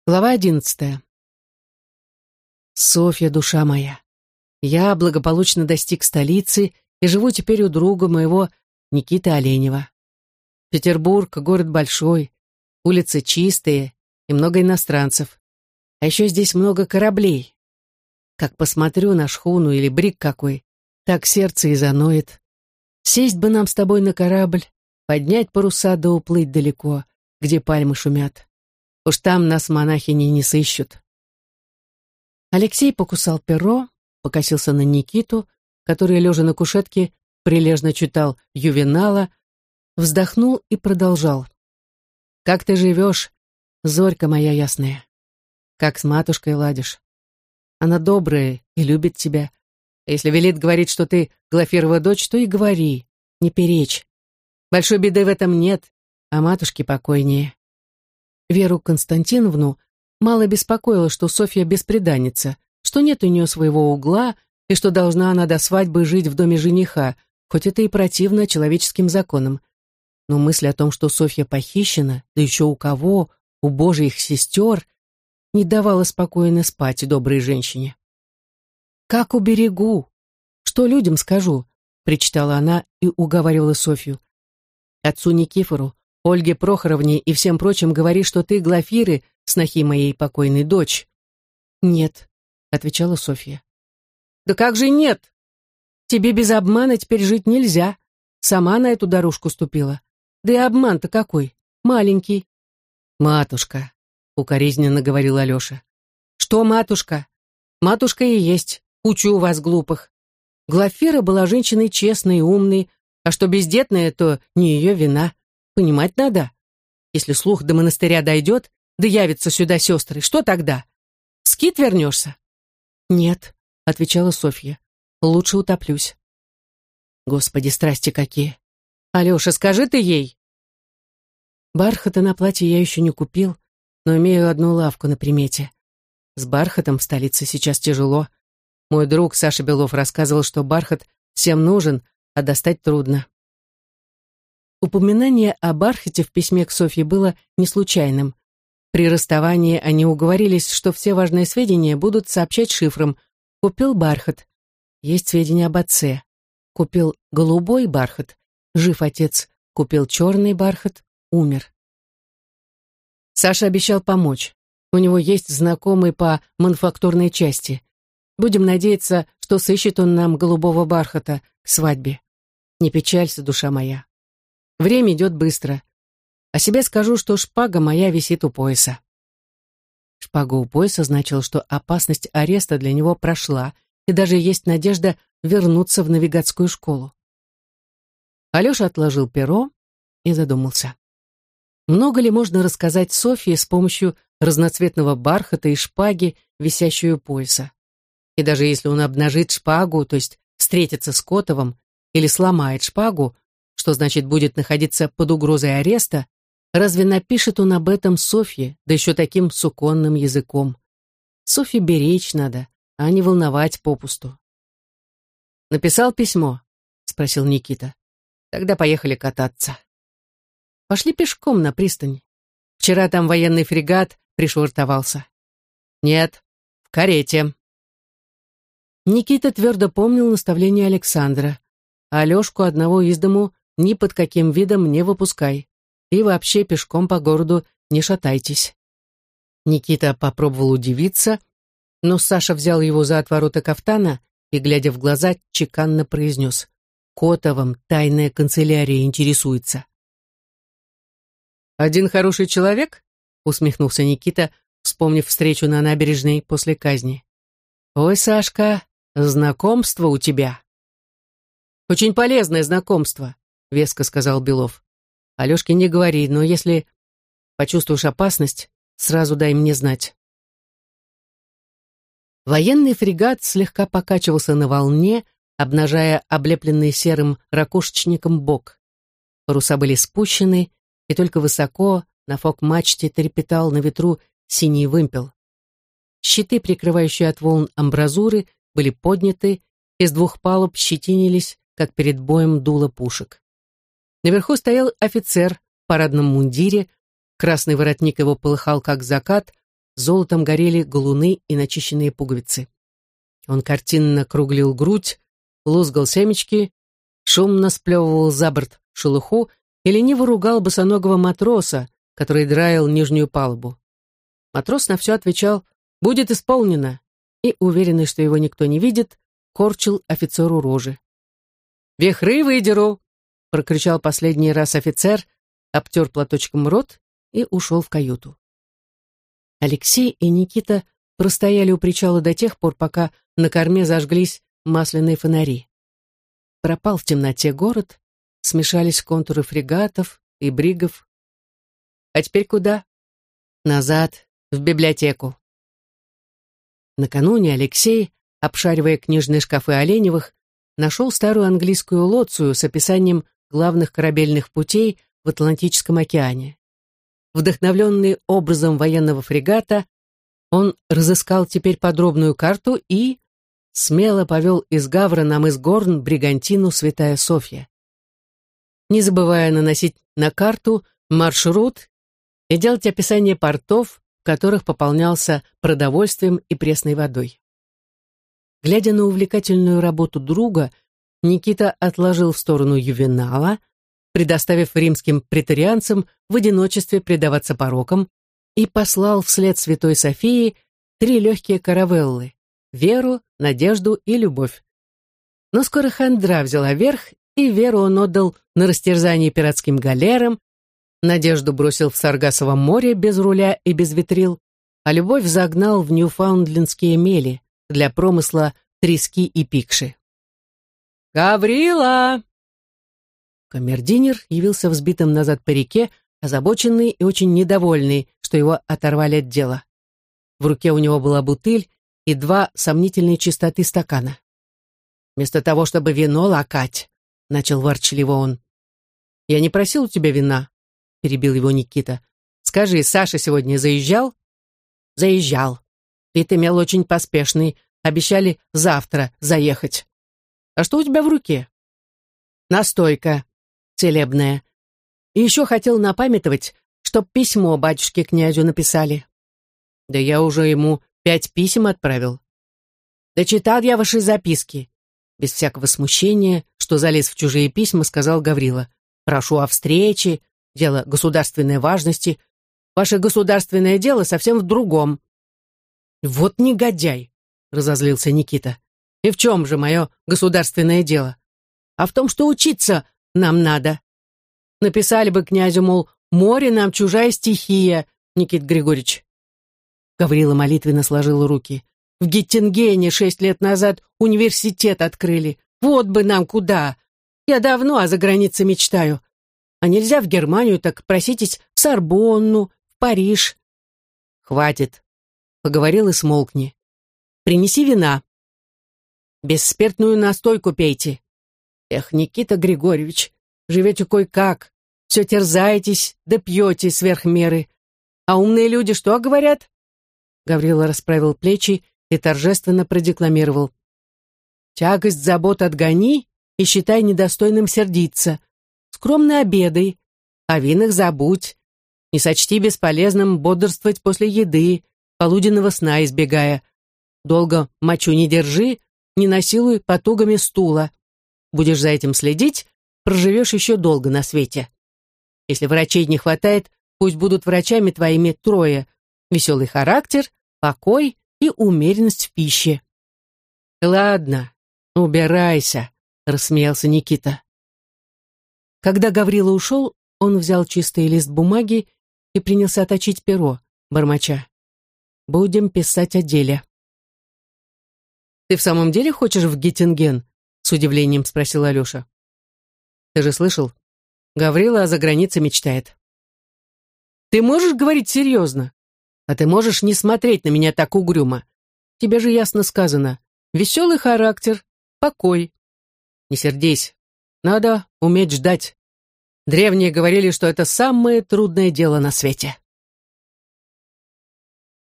Глава 11. Софья, душа моя, я благополучно достиг столицы и живу теперь у друга моего Никиты Оленева. Петербург — город большой, улицы чистые и много иностранцев. А еще здесь много кораблей. Как посмотрю на шхуну или бриг какой, так сердце и заноет. Сесть бы нам с тобой на корабль, поднять паруса да уплыть далеко, где пальмы шумят. Уж там нас монахини не сыщут. Алексей покусал перо, покосился на Никиту, который, лежа на кушетке, прилежно читал Ювенала, вздохнул и продолжал. «Как ты живешь, зорька моя ясная? Как с матушкой ладишь? Она добрая и любит тебя. Если велит говорить, что ты Глафирова дочь, то и говори, не перечь. Большой беды в этом нет, а матушке покойнее». Веру Константиновну мало беспокоило, что Софья бесприданница, что нет у нее своего угла и что должна она до свадьбы жить в доме жениха, хоть это и противно человеческим законам. Но мысль о том, что Софья похищена, да еще у кого, у божьих сестер, не давала спокойно спать доброй женщине. «Как уберегу? Что людям скажу?» — причитала она и уговаривала Софью. «Отцу Никифору, Ольге Прохоровне и всем прочим говори, что ты Глафиры, снохи моей покойной дочь». «Нет», — отвечала Софья. «Да как же нет? Тебе без обмана теперь жить нельзя. Сама на эту дорожку ступила. Да и обман-то какой? Маленький». «Матушка», — укоризненно говорил Алеша. «Что матушка? Матушка и есть. Учу вас, глупых. Глафира была женщиной честной и умной, а что бездетная, то не ее вина. Понимать надо. Если слух до монастыря дойдет, да явятся сюда сестры, что тогда? В скит вернешься?» «Нет», — отвечала Софья, — «лучше утоплюсь». «Господи, страсти какие! Алеша, скажи ты ей!» Бархата на платье я еще не купил, но имею одну лавку на примете. С бархатом в столице сейчас тяжело. Мой друг Саша Белов рассказывал, что бархат всем нужен, а достать трудно. Упоминание о бархате в письме к Софье было не случайным. При расставании они уговорились, что все важные сведения будут сообщать шифром. Купил бархат. Есть сведения об отце. Купил голубой бархат. Жив отец. Купил черный бархат. Умер. Саша обещал помочь. У него есть знакомый по мануфактурной части. Будем надеяться, что сыщет он нам голубого бархата к свадьбе. Не печалься, душа моя. Время идет быстро. О себе скажу, что шпага моя висит у пояса. Шпага у пояса значила, что опасность ареста для него прошла, и даже есть надежда вернуться в навигатскую школу. Алеша отложил перо и задумался. Много ли можно рассказать Софье с помощью разноцветного бархата и шпаги, висящей у пояса? И даже если он обнажит шпагу, то есть встретится с Котовым, или сломает шпагу, что значит будет находиться под угрозой ареста, разве напишет он об этом Софье, да еще таким суконным языком? Софье беречь надо, а не волновать попусту. «Написал письмо?» — спросил Никита. «Тогда поехали кататься». Пошли пешком на пристань. Вчера там военный фрегат пришвартовался. «Нет, в карете». Никита твердо помнил наставление Александра. А Алешку одного из дому ни под каким видом не выпускай. И вообще пешком по городу не шатайтесь. Никита попробовал удивиться, но Саша взял его за отвороты кафтана и, глядя в глаза, чеканно произнес: «Котовым тайная канцелярия интересуется». «Один хороший человек?» — усмехнулся Никита, вспомнив встречу на набережной после казни. «Ой, Сашка, знакомство у тебя». «Очень полезное знакомство», — веско сказал Белов. «Алешке не говори, но если почувствуешь опасность, сразу дай мне знать». Военный фрегат слегка покачивался на волне, обнажая облепленный серым ракушечником бок. Паруса были спущены, и только высоко на фок-мачте трепетал на ветру синий вымпел. Щиты, прикрывающие от волн амбразуры, были подняты, из двух палуб щетинились, как перед боем дуло пушек. Наверху стоял офицер в парадном мундире, красный воротник его полыхал, как закат, золотом горели галуны и начищенные пуговицы. Он картинно круглил грудь, лузгал семечки, шумно сплевывал за борт шелуху и лениво ругал босоногого матроса, который драил нижнюю палубу. Матрос на все отвечал «Будет исполнено», и, уверенный, что его никто не видит, корчил офицеру рожи. «Вихры выдеру!» — прокричал последний раз офицер, обтер платочком рот и ушел в каюту. Алексей и Никита простояли у причала до тех пор, пока на корме зажглись масляные фонари. Пропал в темноте город, смешались контуры фрегатов и бригов. «А теперь куда?» «Назад, в библиотеку». Накануне Алексей, обшаривая книжные шкафы Оленевых, нашел старую английскую лоцию с описанием главных корабельных путей в Атлантическом океане. Вдохновленный образом военного фрегата, он разыскал теперь подробную карту и смело повел из Гавра на мыс Горн бригантину «Святая Софья», не забывая наносить на карту маршрут и делать описание портов, в которых пополнялся продовольствием и пресной водой. Глядя на увлекательную работу друга, Никита отложил в сторону Ювенала, предоставив римским претарианцам в одиночестве предаваться порокам, и послал вслед Святой Софии 3 легкие каравеллы — веру, надежду и любовь. Но скоро хандра взяла верх, и веру он отдал на растерзание пиратским галерам, надежду бросил в Саргассовом море без руля и без ветрил, а любовь загнал в Ньюфаундлендские мели для промысла трески и пикши. «Гаврила!» Камердинер явился взбитым назад по реке, озабоченный и очень недовольный, что его оторвали от дела. В руке у него была бутыль и 2 сомнительной чистоты стакана. «Вместо того, чтобы вино лакать», — начал ворчливо он. «Я не просил у тебя вина», — перебил его Никита. «Скажи, Саша сегодня заезжал?» «Заезжал. Вид имел очень поспешный. Обещали завтра заехать. А что у тебя в руке?» «Настойка целебная. И еще хотел напамятовать, чтоб письмо батюшке-князю написали». «Да я уже ему 5 писем отправил». «Да читал я ваши записки». Без всякого смущения, что залез в чужие письма, сказал Гаврила. «Прошу о встрече, дело государственной важности. Ваше государственное дело совсем в другом». «Вот негодяй!» — разозлился Никита. «И в чем же мое государственное дело? А в том, что учиться нам надо. Написали бы князю, мол, море нам чужая стихия, Никит Григорьевич». Гаврила молитвенно сложил руки. «В Геттингене 6 лет назад университет открыли. Вот бы нам куда! Я давно о загранице мечтаю. А нельзя в Германию, так проситесь в Сорбонну, в Париж». «Хватит», — поговорил и смолкни. «Принеси вина». «Бесспиртную настойку пейте». «Эх, Никита Григорьевич, живете кой-как, все терзаетесь да пьете сверх меры. А умные люди что говорят?» Гаврила расправил плечи и торжественно продекламировал. «Тягость забот отгони и считай недостойным сердиться. Скромно обедай, о винах забудь. Не сочти бесполезным бодрствовать после еды, полуденного сна избегая. Долго мочу не держи, не насилуй потугами стула. Будешь за этим следить, проживешь еще долго на свете. Если врачей не хватает, пусть будут врачами твоими 3: веселый характер, покой и умеренность в пище». «Ладно, убирайся», — рассмеялся Никита. Когда Гаврила ушел, он взял чистый лист бумаги и принялся точить перо, бормоча. «Будем писать о деле». «Ты в самом деле хочешь в Геттинген?» — с удивлением спросил Алеша. «Ты же слышал? Гаврила за границей мечтает». «Ты можешь говорить серьезно? А ты можешь не смотреть на меня так угрюмо? Тебе же ясно сказано. Веселый характер, покой. Не сердись. Надо уметь ждать. Древние говорили, что это самое трудное дело на свете».